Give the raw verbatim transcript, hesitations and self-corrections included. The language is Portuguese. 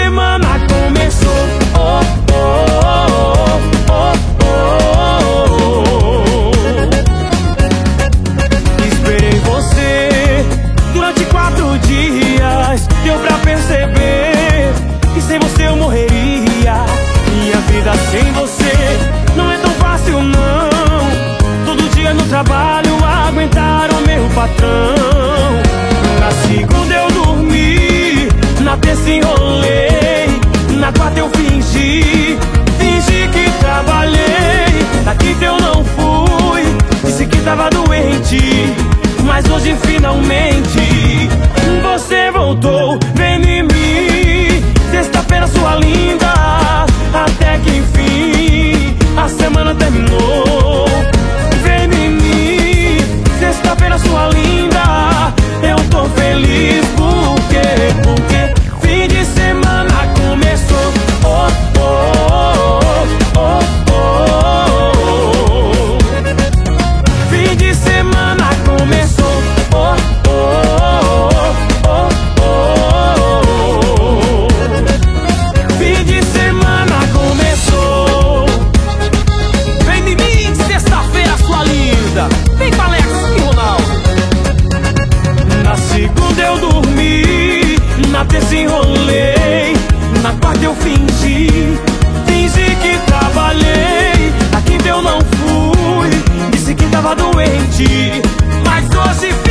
semana começou. Oh, oh, oh, oh, oh, oh. Esperei você durante quatro dias. Deu pra perceber que sem você eu morreria. Minha vida sem você não é tão fácil não. Todo dia no trabalho aguentar o meu patrão. Na segunda eu dormi, na terça enrolei, na quarta eu fingi, fingi que trabalhei. Na quinta eu não fui, disse que tava doente, mas hoje finalmente você voltou, vem em mim. Sexta-feira sua linda, até que enfim a semana terminou. Vem em mim, sexta-feira sua linda, eu tô feliz porque, porque fim de semana começou. Oh, oh, oh, oh, oh. Fim de semana começou. Oh, oh, oh, oh, oh. Fim de semana começou. Vem de mim, sexta-feira sua linda. Vem com Alex e Ronaldo. Na segunda eu dormi, na terça enrolei, na quarta eu fingi, fingi que trabalhei. Na quinta eu não fui, disse que tava doente, mas hoje